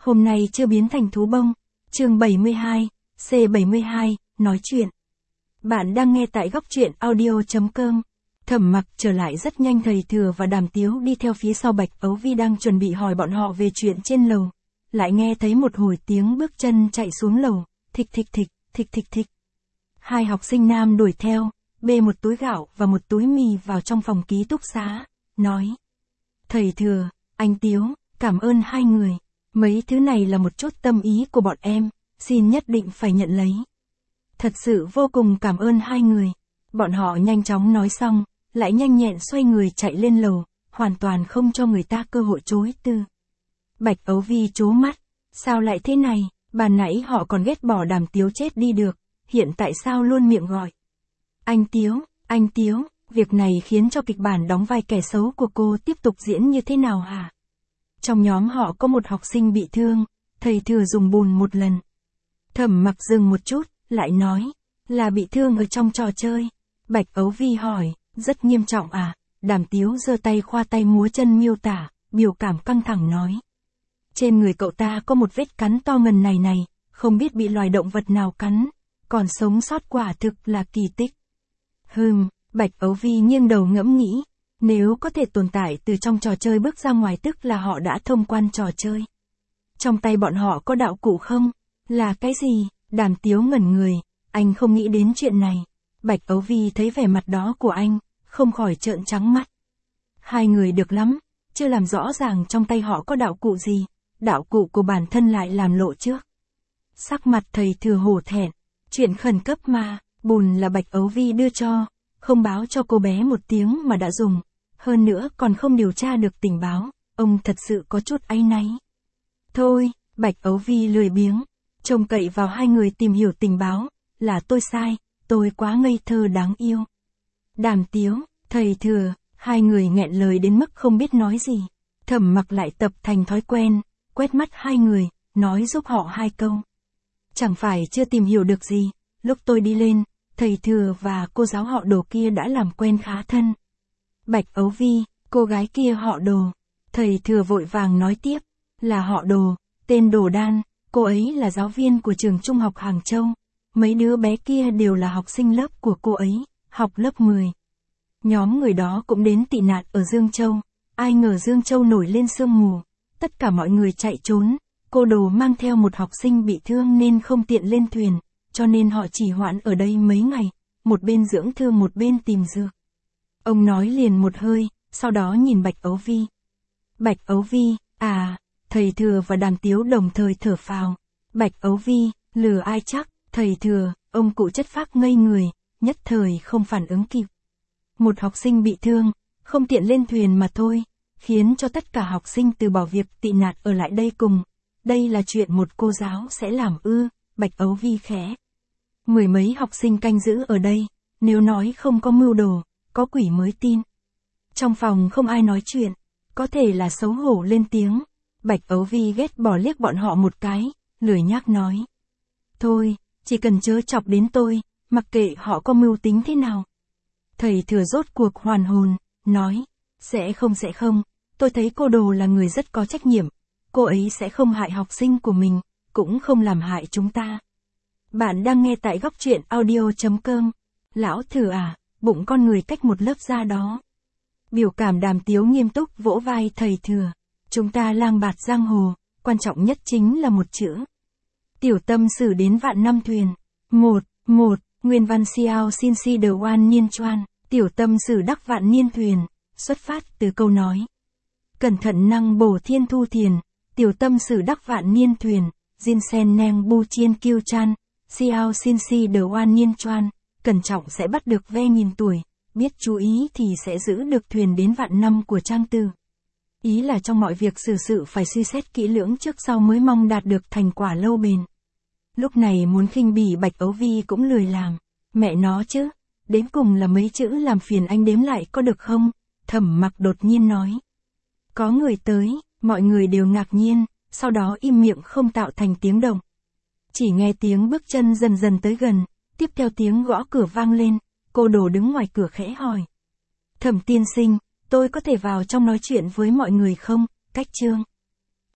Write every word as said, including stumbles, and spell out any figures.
Hôm nay chưa biến thành thú bông. Chương bảy mươi hai, C bảy mươi hai, nói chuyện. Bạn đang nghe tại góc truyện audio chấm com. Thẩm Mặc trở lại rất nhanh, thầy Thừa và Đàm Tiếu đi theo phía sau Bạch Ấu Vi đang chuẩn bị hỏi bọn họ về chuyện trên lầu. Lại nghe thấy một hồi tiếng bước chân chạy xuống lầu, thịch thịch thịch, thịch thịch thịch. Hai học sinh nam đuổi theo, bê một túi gạo và một túi mì vào trong phòng ký túc xá, nói. Thầy Thừa, anh Tiếu, cảm ơn hai người. Mấy thứ này là một chút tâm ý của bọn em, xin nhất định phải nhận lấy. Thật sự vô cùng cảm ơn hai người. Bọn họ nhanh chóng nói xong, lại nhanh nhẹn xoay người chạy lên lầu, hoàn toàn không cho người ta cơ hội chối từ. Bạch Ấu Vi trố mắt, sao lại thế này, ban nãy họ còn ghét bỏ Đàm Tiếu chết đi được, hiện tại sao luôn miệng gọi. Anh Tiếu, anh Tiếu, việc này khiến cho kịch bản đóng vai kẻ xấu của cô tiếp tục diễn như thế nào hả? Trong nhóm họ có một học sinh bị thương, thầy Thừa dùng bùn một lần. Thẩm Mặc dừng một chút, lại nói, là bị thương ở trong trò chơi. Bạch Ấu Vi hỏi, rất nghiêm trọng à? Đàm Tiếu giơ tay khoa tay múa chân miêu tả, biểu cảm căng thẳng nói. Trên người cậu ta có một vết cắn to ngần này này, không biết bị loài động vật nào cắn, còn sống sót quả thực là kỳ tích. Hừm, Bạch Ấu Vi nghiêng đầu ngẫm nghĩ, nếu có thể tồn tại từ trong trò chơi bước ra ngoài tức là họ đã thông quan trò chơi. Trong tay bọn họ có đạo cụ không? Là cái gì? Đàm Tiếu ngẩn người, anh không nghĩ đến chuyện này. Bạch Ấu Vi thấy vẻ mặt đó của anh, không khỏi trợn trắng mắt. Hai người được lắm, chưa làm rõ ràng trong tay họ có đạo cụ gì, đạo cụ của bản thân lại làm lộ trước. Sắc mặt thầy Thừa hổ thẹn, chuyện khẩn cấp mà, bùn là Bạch Ấu Vi đưa cho, không báo cho cô bé một tiếng mà đã dùng, hơn nữa còn không điều tra được tình báo, ông thật sự có chút áy náy. Thôi, Bạch Ấu Vi lười biếng, trông cậy vào hai người tìm hiểu tình báo, là tôi sai, tôi quá ngây thơ đáng yêu. Đàm Tiếu, thầy Thừa, hai người nghẹn lời đến mức không biết nói gì. Thẩm Mặc lại tập thành thói quen, quét mắt hai người, nói giúp họ hai câu. Chẳng phải chưa tìm hiểu được gì, lúc tôi đi lên, thầy Thừa và cô giáo họ Đồ kia đã làm quen khá thân. Bạch Ấu Vi, cô gái kia họ Đồ. Thầy Thừa vội vàng nói tiếp, là họ Đồ, tên Đồ Đan, cô ấy là giáo viên của trường trung học Hàng Châu. Mấy đứa bé kia đều là học sinh lớp của cô ấy, học lớp mười. Nhóm người đó cũng đến tị nạn ở Dương Châu, ai ngờ Dương Châu nổi lên sương mù, tất cả mọi người chạy trốn, cô Đồ mang theo một học sinh bị thương nên không tiện lên thuyền, cho nên họ chỉ hoãn ở đây mấy ngày, một bên dưỡng thương một bên tìm dược. Ông nói liền một hơi, sau đó nhìn Bạch Ấu Vi. Bạch Ấu Vi, à, thầy Thừa và Đàm Tiếu đồng thời thở phào. Bạch Ấu Vi, lừa ai chắc, thầy Thừa, ông cụ chất phác ngây người, nhất thời không phản ứng kịp. Một học sinh bị thương, không tiện lên thuyền mà thôi, khiến cho tất cả học sinh từ bỏ việc tị nạn ở lại đây cùng. Đây là chuyện một cô giáo sẽ làm ư? Bạch Ấu Vi khẽ. Mười mấy học sinh canh giữ ở đây, nếu nói không có mưu đồ, có quỷ mới tin. Trong phòng không ai nói chuyện, có thể là xấu hổ lên tiếng. Bạch Ấu Vi ghét bỏ liếc bọn họ một cái, lười nhác nói. Thôi, chỉ cần chớ chọc đến tôi, mặc kệ họ có mưu tính thế nào. Thầy Thừa rốt cuộc hoàn hồn, nói, sẽ không sẽ không, tôi thấy cô Đồ là người rất có trách nhiệm, cô ấy sẽ không hại học sinh của mình, cũng không làm hại chúng ta. Bạn đang nghe tại góc truyện audio chấm com. Lão Thừa à, bụng con người cách một lớp da đó. Biểu cảm Đàm Tiếu nghiêm túc vỗ vai thầy Thừa. Chúng ta lang bạt giang hồ, quan trọng nhất chính là một chữ. Tiểu tâm sử đến vạn năm thuyền. Một, một, nguyên văn xiao xin si de oan niên choan, tiểu tâm sử đắc vạn niên thuyền, xuất phát từ câu nói. Cẩn thận năng bổ thiên thu thiền, tiểu tâm sử đắc vạn niên thuyền, jin sen neng bu chiên kiêu chan, xiao xin si de oan niên choan, cẩn trọng sẽ bắt được ve nghìn tuổi, biết chú ý thì sẽ giữ được thuyền đến vạn năm của trang từ. Ý là trong mọi việc xử sự phải suy xét kỹ lưỡng trước sau mới mong đạt được thành quả lâu bền. Lúc này muốn khinh bỉ Bạch Ấu Vi cũng lười làm. Mẹ nó chứ, đến cùng là mấy chữ làm phiền anh đếm lại có được không? Thẩm Mặc đột nhiên nói. Có người tới, mọi người đều ngạc nhiên, sau đó im miệng không tạo thành tiếng động. Chỉ nghe tiếng bước chân dần dần tới gần, tiếp theo tiếng gõ cửa vang lên, cô Đồ đứng ngoài cửa khẽ hỏi. Thẩm tiên sinh, tôi có thể vào trong nói chuyện với mọi người không? Cách chương.